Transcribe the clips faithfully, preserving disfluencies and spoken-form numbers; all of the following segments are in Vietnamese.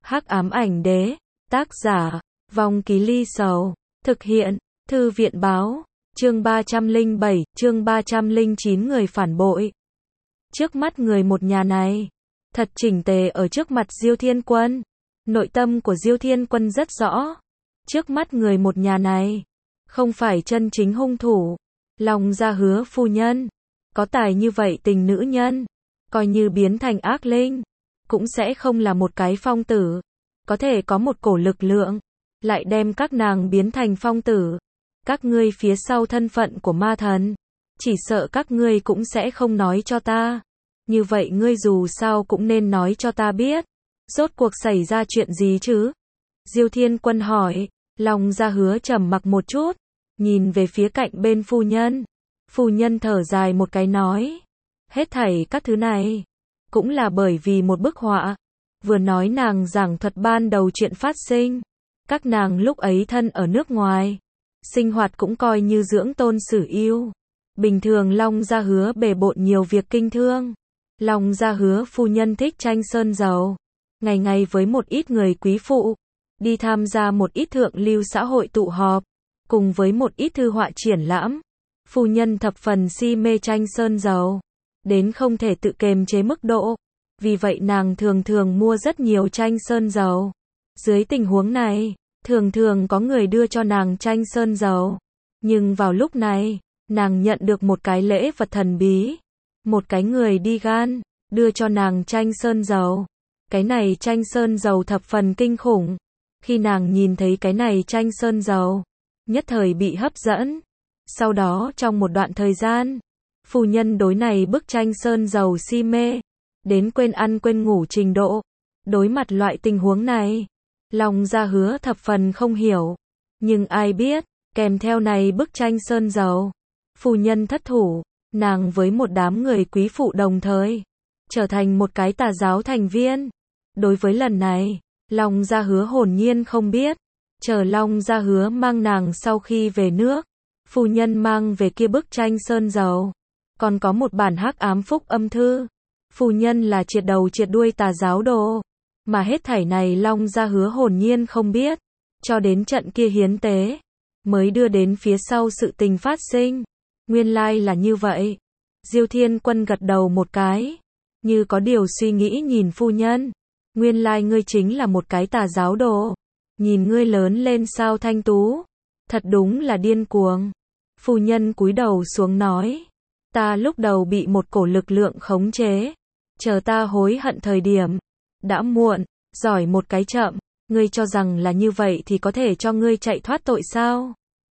Hắc ám ảnh đế, tác giả, Vong Ký Ly Sầu, thực hiện, Thư viện báo, chương ba trăm lẻ bảy, chương ba trăm lẻ chín người phản bội. Trước mắt người một nhà này, thật chỉnh tề ở trước mặt Diêu Thiên Quân, nội tâm của Diêu Thiên Quân rất rõ. Trước mắt người một nhà này, không phải chân chính hung thủ, lòng ra Hứa phu nhân, có tài như vậy tình nữ nhân, coi như biến thành ác linh, cũng sẽ không là một cái phong tử, có thể có một cổ lực lượng, lại đem các nàng biến thành phong tử. Các ngươi phía sau thân phận của ma thần, chỉ sợ các ngươi cũng sẽ không nói cho ta. Như vậy ngươi dù sao cũng nên nói cho ta biết, rốt cuộc xảy ra chuyện gì chứ? Diêu Thiên Quân hỏi, lòng ra Hứa trầm mặc một chút, nhìn về phía cạnh bên phu nhân. Phu nhân thở dài một cái nói, hết thảy các thứ này, cũng là bởi vì một bức họa. Vừa nói nàng giảng thuật ban đầu chuyện phát sinh, các nàng lúc ấy thân ở nước ngoài, sinh hoạt cũng coi như dưỡng tôn xử yêu. Bình thường Long gia Hứa bề bộn nhiều việc kinh thương. Long gia Hứa phu nhân thích tranh sơn dầu, ngày ngày với một ít người quý phụ, đi tham gia một ít thượng lưu xã hội tụ họp, cùng với một ít thư họa triển lãm. Phu nhân thập phần si mê tranh sơn dầu, đến không thể tự kềm chế mức độ. Vì vậy nàng thường thường mua rất nhiều tranh sơn dầu. Dưới tình huống này, thường thường có người đưa cho nàng tranh sơn dầu. Nhưng vào lúc này, nàng nhận được một cái lễ vật thần bí. Một cái người đi gan, đưa cho nàng tranh sơn dầu. Cái này tranh sơn dầu thập phần kinh khủng. Khi nàng nhìn thấy cái này tranh sơn dầu, nhất thời bị hấp dẫn. Sau đó trong một đoạn thời gian, phu nhân đối này bức tranh sơn dầu si mê, đến quên ăn quên ngủ trình độ. Đối mặt loại tình huống này, lòng ra Hứa thập phần không hiểu. Nhưng ai biết, kèm theo này bức tranh sơn dầu, phu nhân thất thủ, nàng với một đám người quý phụ đồng thời, trở thành một cái tà giáo thành viên. Đối với lần này, lòng ra Hứa hồn nhiên không biết. Chờ Long ra Hứa mang nàng sau khi về nước, phu nhân mang về kia bức tranh sơn dầu, còn có một bản hắc ám phúc âm thư. Phu nhân là triệt đầu triệt đuôi tà giáo đồ, mà hết thảy này Long ra Hứa hồn nhiên không biết, cho đến trận kia hiến tế, mới đưa đến phía sau sự tình phát sinh. Nguyên lai là như vậy. Diêu Thiên Quân gật đầu một cái, như có điều suy nghĩ nhìn phu nhân. Nguyên lai ngươi chính là một cái tà giáo đồ, nhìn ngươi lớn lên sao thanh tú, thật đúng là điên cuồng. Phu nhân cúi đầu xuống nói, ta lúc đầu bị một cổ lực lượng khống chế, chờ ta hối hận thời điểm, đã muộn. Giỏi một cái chậm, ngươi cho rằng là như vậy thì có thể cho ngươi chạy thoát tội sao?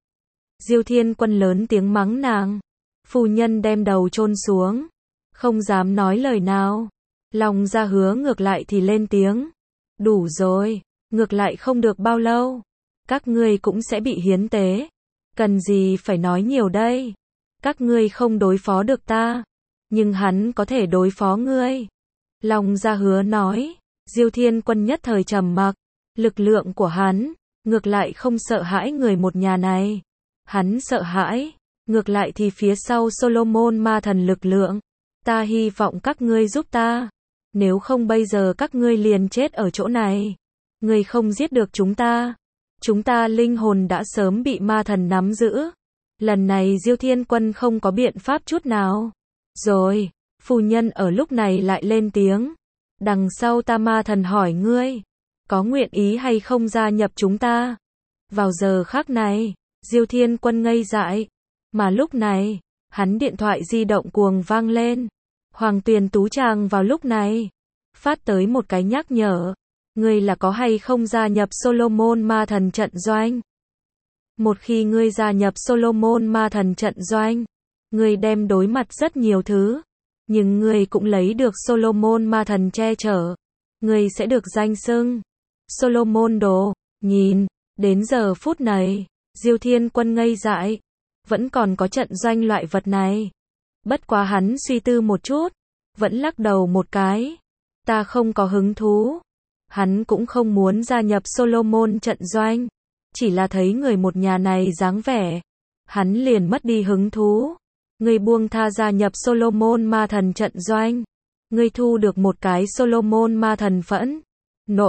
Diêu Thiên Quân lớn tiếng mắng nàng. Phu nhân đem đầu chôn xuống, không dám nói lời nào. Lòng ra Hứa ngược lại thì lên tiếng, đủ rồi, ngược lại không được bao lâu, các ngươi cũng sẽ bị hiến tế, cần gì phải nói nhiều đây. Các ngươi không đối phó được ta, nhưng hắn có thể đối phó ngươi. Lòng ra Hứa nói. Diêu Thiên Quân nhất thời trầm mặc. Lực lượng của hắn, ngược lại không sợ hãi người một nhà này. Hắn sợ hãi, ngược lại thì phía sau Solomon ma thần lực lượng. Ta hy vọng các ngươi giúp ta. Nếu không bây giờ các ngươi liền chết ở chỗ này. Ngươi không giết được chúng ta, chúng ta linh hồn đã sớm bị ma thần nắm giữ. Lần này Diêu Thiên Quân không có biện pháp chút nào. Rồi, phu nhân ở lúc này lại lên tiếng. Đằng sau ta ma thần hỏi ngươi, có nguyện ý hay không gia nhập chúng ta? Vào giờ khắc này, Diêu Thiên Quân ngây dại. Mà lúc này, hắn điện thoại di động cuồng vang lên. Hoàng Tuyền Tú Tràng vào lúc này phát tới một cái nhắc nhở. Ngươi là có hay không gia nhập Solomon ma thần trận doanh? Một khi ngươi gia nhập Solomon ma thần trận doanh, ngươi đem đối mặt rất nhiều thứ. Nhưng ngươi cũng lấy được Solomon ma thần che chở. Ngươi sẽ được danh xưng Solomon đồ. Nhìn, đến giờ phút này, Diêu Thiên Quân ngây dại. Vẫn còn có trận doanh loại vật này. Bất quá hắn suy tư một chút, vẫn lắc đầu một cái. Ta không có hứng thú. Hắn cũng không muốn gia nhập Solomon trận doanh. Chỉ là thấy người một nhà này dáng vẻ, hắn liền mất đi hứng thú. Ngươi buông tha gia nhập Solomon ma thần trận doanh. Ngươi thu được một cái Solomon ma thần phẫn nộ.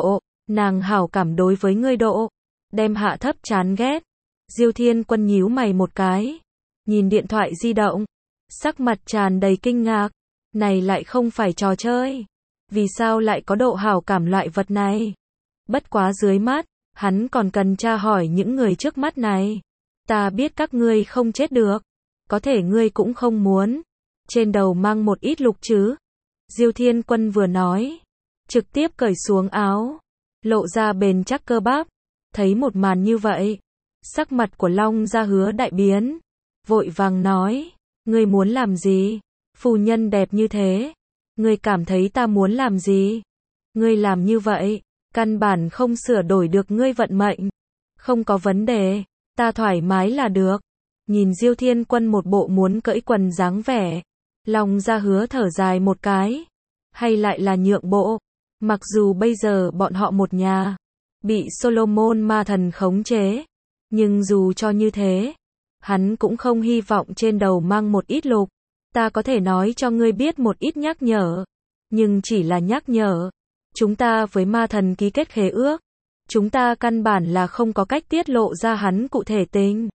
nàng hảo cảm đối với ngươi độ, đem hạ thấp chán ghét. Diêu Thiên Quân nhíu mày một cái, nhìn điện thoại di động, sắc mặt tràn đầy kinh ngạc, này lại không phải trò chơi, vì sao lại có độ hảo cảm loại vật này? Bất quá dưới mắt, hắn còn cần tra hỏi những người trước mắt này. Ta biết các ngươi không chết được, có thể ngươi cũng không muốn trên đầu mang một ít lục chứ? Diêu Thiên Quân vừa nói, trực tiếp cởi xuống áo, lộ ra bền chắc cơ bắp. Thấy một màn như vậy, sắc mặt của Long Gia Hứa đại biến, vội vàng nói, ngươi muốn làm gì? Phu nhân đẹp như thế, ngươi cảm thấy ta muốn làm gì? Ngươi làm như vậy, căn bản không sửa đổi được ngươi vận mệnh. Không có vấn đề, ta thoải mái là được. Nhìn Diêu Thiên Quân một bộ muốn cởi quần dáng vẻ, Long Gia Hứa thở dài một cái, hay lại là nhượng bộ. Mặc dù bây giờ bọn họ một nhà bị Solomon ma thần khống chế, nhưng dù cho như thế, hắn cũng không hy vọng trên đầu mang một ít lục. Ta có thể nói cho ngươi biết một ít nhắc nhở, nhưng chỉ là nhắc nhở. Chúng ta với ma thần ký kết khế ước, chúng ta căn bản là không có cách tiết lộ ra hắn cụ thể tình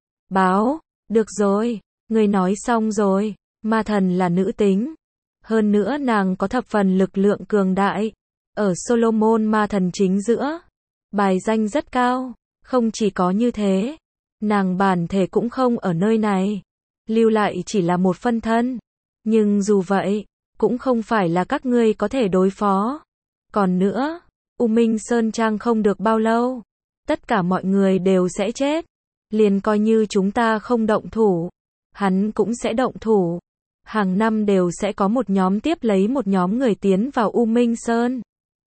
báo. Được rồi, ngươi nói xong rồi, ma thần là nữ tính, hơn nữa nàng có thập phần lực lượng cường đại, ở Solomon ma thần chính giữa, bài danh rất cao. Không chỉ có như thế, nàng bản thể cũng không ở nơi này, lưu lại chỉ là một phân thân, nhưng dù vậy, cũng không phải là các ngươi có thể đối phó. Còn nữa, U Minh Sơn Trang không được bao lâu, tất cả mọi người đều sẽ chết, liền coi như chúng ta không động thủ, hắn cũng sẽ động thủ. Hàng năm đều sẽ có một nhóm tiếp lấy một nhóm người tiến vào U Minh Sơn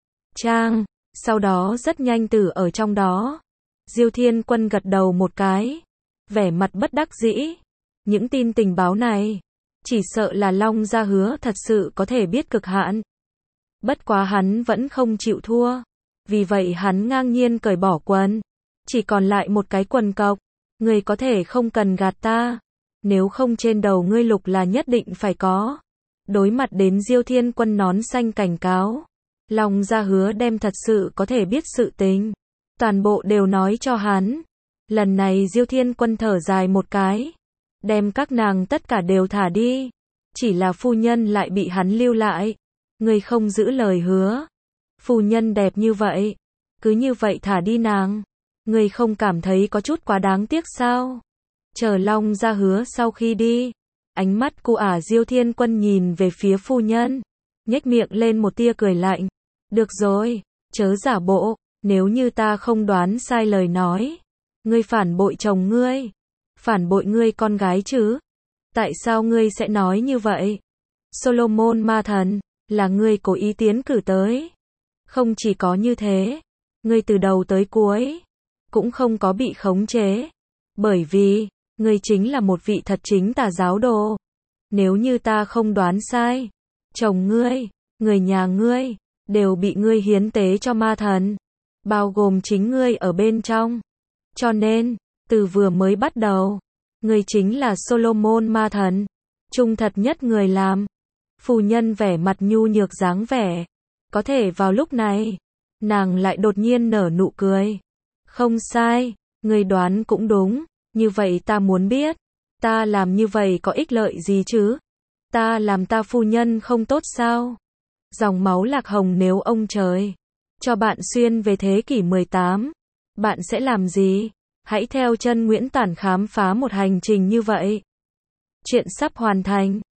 Trang, sau đó rất nhanh tử ở trong đó. Diêu Thiên Quân gật đầu một cái, vẻ mặt bất đắc dĩ. Những tin tình báo này, chỉ sợ là Long Gia Hứa thật sự có thể biết cực hạn. Bất quá hắn vẫn không chịu thua, vì vậy hắn ngang nhiên cởi bỏ quần, chỉ còn lại một cái quần cộc. Ngươi có thể không cần gạt ta, nếu không trên đầu ngươi lục là nhất định phải có. Đối mặt đến Diêu Thiên Quân nón xanh cảnh cáo, Long Gia Hứa đem thật sự có thể biết sự tình, toàn bộ đều nói cho hắn. Lần này Diêu Thiên Quân thở dài một cái, đem các nàng tất cả đều thả đi, chỉ là phu nhân lại bị hắn lưu lại. Ngươi không giữ lời hứa, phu nhân đẹp như vậy, cứ như vậy thả đi nàng, ngươi không cảm thấy có chút quá đáng tiếc sao? Chờ Long Gia Hứa sau khi đi, ánh mắt cu ả Diêu Thiên Quân nhìn về phía phu nhân, nhếch miệng lên một tia cười lạnh. Được rồi, chớ giả bộ, nếu như ta không đoán sai lời nói, ngươi phản bội chồng ngươi, phản bội ngươi con gái chứ? Tại sao ngươi sẽ nói như vậy? Solomon ma thần, là ngươi cố ý tiến cử tới. Không chỉ có như thế, ngươi từ đầu tới cuối cũng không có bị khống chế, bởi vì ngươi chính là một vị thật chính tà giáo đồ. Nếu như ta không đoán sai, chồng ngươi, người nhà ngươi đều bị ngươi hiến tế cho ma thần, bao gồm chính ngươi ở bên trong. Cho nên, từ vừa mới bắt đầu, ngươi chính là Solomon ma thần, trung thật nhất người làm. Phu nhân vẻ mặt nhu nhược dáng vẻ, có thể vào lúc này, nàng lại đột nhiên nở nụ cười. Không sai, ngươi đoán cũng đúng, như vậy ta muốn biết, ta làm như vậy có ích lợi gì chứ? Ta làm ta phu nhân không tốt sao? Dòng máu lạc hồng nếu ông trời cho bạn xuyên về thế kỷ mười tám, bạn sẽ làm gì? Hãy theo chân Nguyễn Tản khám phá một hành trình như vậy. Chuyện sắp hoàn thành.